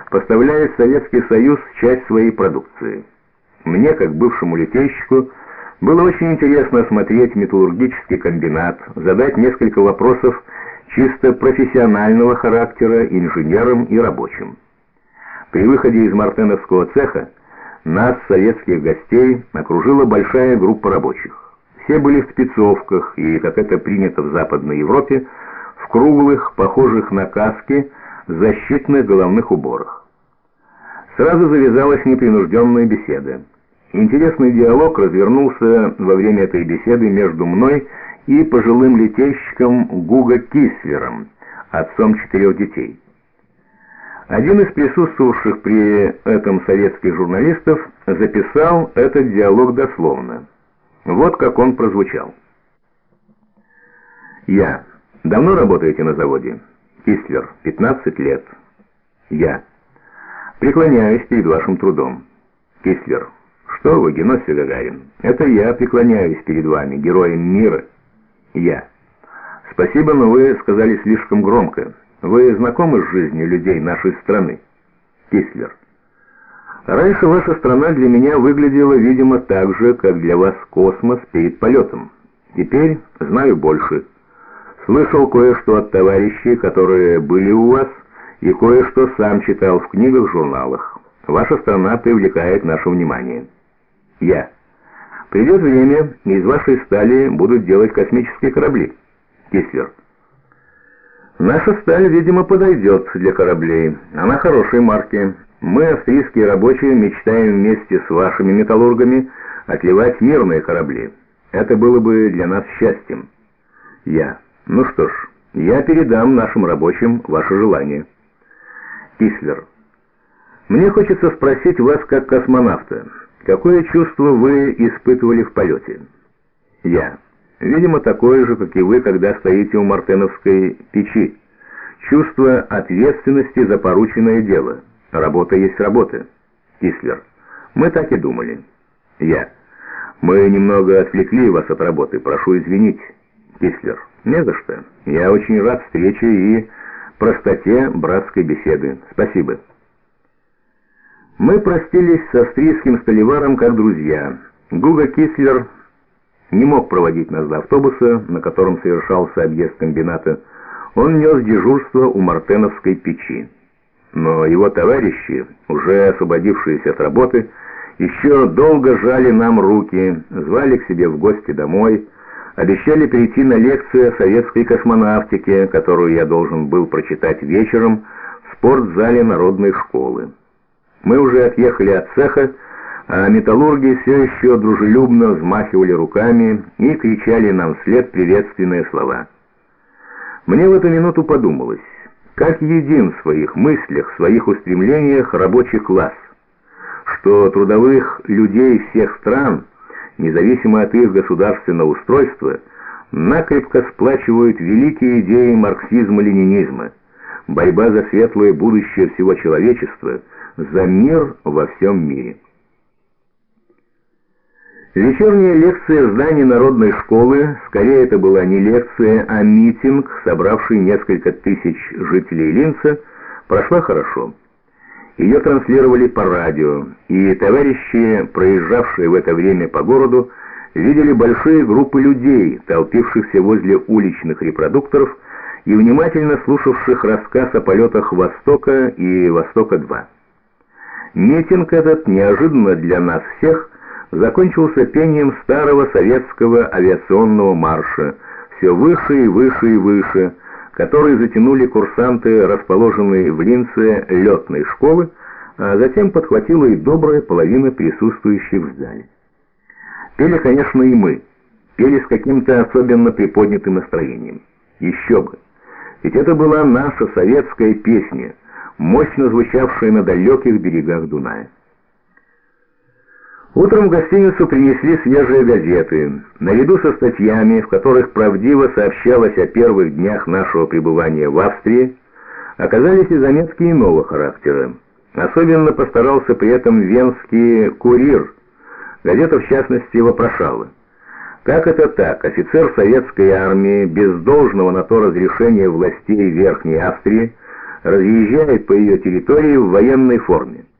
поставляет в Советский Союз часть своей продукции. Мне, как бывшему литейщику, было очень интересно осмотреть металлургический комбинат, задать несколько вопросов чисто профессионального характера инженерам и рабочим. При выходе из мартеновского цеха нас, советских гостей, окружила большая группа рабочих. Все были в спецовках и, как это принято в Западной Европе, в круглых, похожих на каски, защитных головных уборах. Сразу завязалась непринужденная беседа. Интересный диалог развернулся во время этой беседы между мной и пожилым литейщиком Гуго Кислером, отцом 4 детей. Один из присутствовавших при этом советских журналистов записал этот диалог дословно. Вот как он прозвучал. Я. Давно работаете на заводе? Кислер. 15 лет. Я. Преклоняюсь перед вашим трудом. Кислер. Что вы, Геннадий Гагарин? Это я преклоняюсь перед вами, героем мира. Я. Спасибо, но вы сказали слишком громко. Вы знакомы с жизнью людей нашей страны? Кислер. Раньше ваша страна для меня выглядела, видимо, так же, как для вас космос перед полетом. Теперь знаю больше. Слышал кое-что от товарищей, которые были у вас, и кое-что сам читал в книгах, журналах. Ваша страна привлекает наше внимание. Я. Придет время, и из вашей стали будут делать космические корабли. Кислер. Наша сталь, видимо, подойдет для кораблей. Она хорошей марки. Мы, австрийские рабочие, мечтаем вместе с вашими металлургами отливать мирные корабли. Это было бы для нас счастьем. Я. Ну что ж, я передам нашим рабочим ваше желание. Кислер. Мне хочется спросить вас как космонавта, какое чувство вы испытывали в полете? Я. Видимо, такое же, как и вы, когда стоите у мартеновской печи. Чувство ответственности за порученное дело. Работа есть работа. Кислер. Мы так и думали. Я. Мы немного отвлекли вас от работы, прошу извинить. Кислер. Не за что. Я очень рад встрече и простоте братской беседы. Спасибо. Мы простились с австрийским столеваром как друзья. Гуго Кислер не мог проводить нас до автобуса, на котором совершался объезд комбината. Он нес дежурство у мартеновской печи. Но его товарищи, уже освободившиеся от работы, еще долго жали нам руки, звали к себе в гости домой, обещали прийти на лекцию о советской космонавтике, которую я должен был прочитать вечером в спортзале народной школы. Мы уже отъехали от цеха, а металлурги все еще дружелюбно взмахивали руками и кричали нам вслед приветственные слова. Мне в эту минуту подумалось, как един в своих мыслях, в своих устремлениях рабочий класс, что трудовых людей всех стран, независимо от их государственного устройства, накрепко сплачивают великие идеи марксизма-ленинизма, борьба за светлое будущее всего человечества, за мир во всем мире. Вечерняя лекция в здании народной школы, скорее это была не лекция, а митинг, собравший несколько тысяч жителей Линца, прошла хорошо. Ее транслировали по радио, и товарищи, проезжавшие в это время по городу, видели большие группы людей, толпившихся возле уличных репродукторов и внимательно слушавших рассказ о полетах «Востока» и «Востока-2». Митинг этот, неожиданно для нас всех, закончился пением старого советского авиационного марша, все выше и выше и выше, который затянули курсанты, расположенные в Линце летной школы, а затем подхватила и добрая половина присутствующих в зале. Пели, конечно, и мы. Пели с каким-то особенно приподнятым настроением. Еще бы. Ведь это была наша советская песня, мощно звучавшая на далеких берегах Дуная. Утром в гостиницу принесли свежие газеты. Наряду со статьями, в которых правдиво сообщалось о первых днях нашего пребывания в Австрии, оказались и заметки иного характера. Особенно постарался при этом венский «Курьер». Газета, в частности, вопрошала: как это так, офицер советской армии, без должного на то разрешения властей Верхней Австрии, разъезжает по ее территории в военной форме.